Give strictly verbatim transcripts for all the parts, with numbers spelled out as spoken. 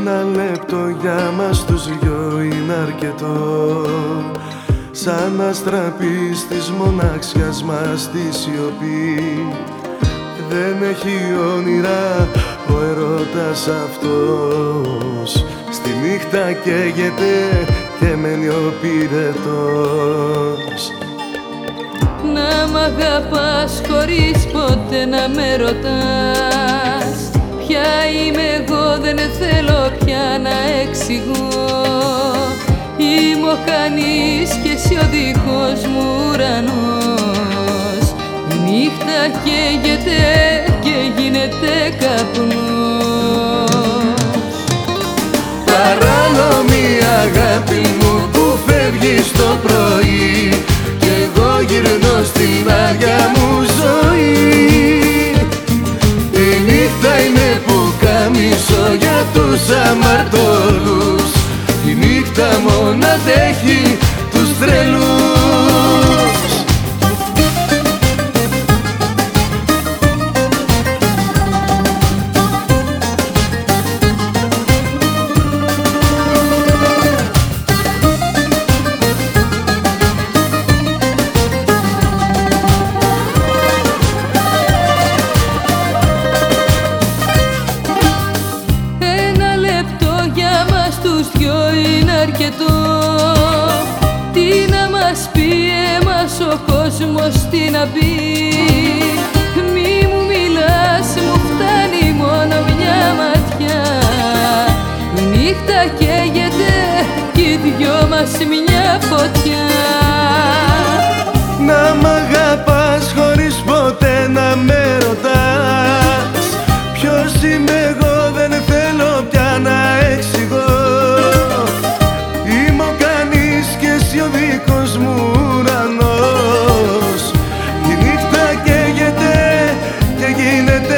Ένα λεπτό για μας τους δυο είναι αρκετό, σαν να στραπείς της μοναξιάς μας τη σιωπή. Δεν έχει όνειρα ο ερώτας αυτός, στη νύχτα καίγεται και μένει ο πυρετός. Να μ' αγαπάς χωρίς ποτέ να με ρωτάς ποια είμαι εγώ, δεν θέλω πια να εξηγώ. Είμαι ο κανείς και εσύ ο δικός μου ουρανός. Η νύχτα καίγεται και γίνεται καπνός. Παράνομη αγάπη μου που φεύγεις το πρωί κι εγώ γυρνώ στην άδεια μου ζωή. Η νύχτα είναι πουκάμισο για τους αμαρτωλούς, η νύχτα μόνο αντέχει τους τρελούς. Τι να μας πει εμάς ο κόσμος, τι να πει. Μη μου μιλάς, μου φτάνει μόνο μια ματιά. Η νύχτα καίγεται κι οι δυο μας μια φωτιά. Να μ' αγαπάς χωρίς ποτέ να με ρωτάς ποιος είμαι εγώ, δεν θέλω πια να εξηγώ. Ο δικός μου ουρανός, η νύχτα καίγεται και γίνεται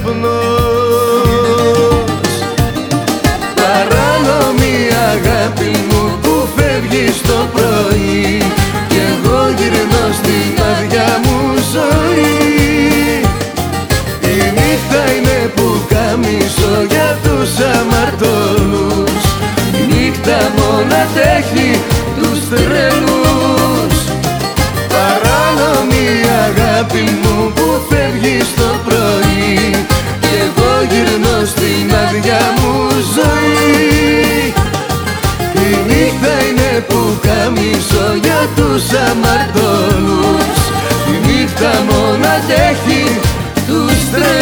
καπνός. Παράνομη αγάπη μου που φεύγεις το πρωί κι εγώ γυρνώ στην άδεια μου ζωή. Η νύχτα είναι πουκάμισο για τους αμαρτωλούς, η νύχτα μόνο αντέχει τους τρελούς. Παράνομη αγάπη μου που φεύγεις το πρωί κι εγώ γυρνώ στην άδεια μου ζωή. Η νύχτα είναι πουκάμισο για τους αμαρτωλούς, η νύχτα μόνο αντέχει τους τρελούς.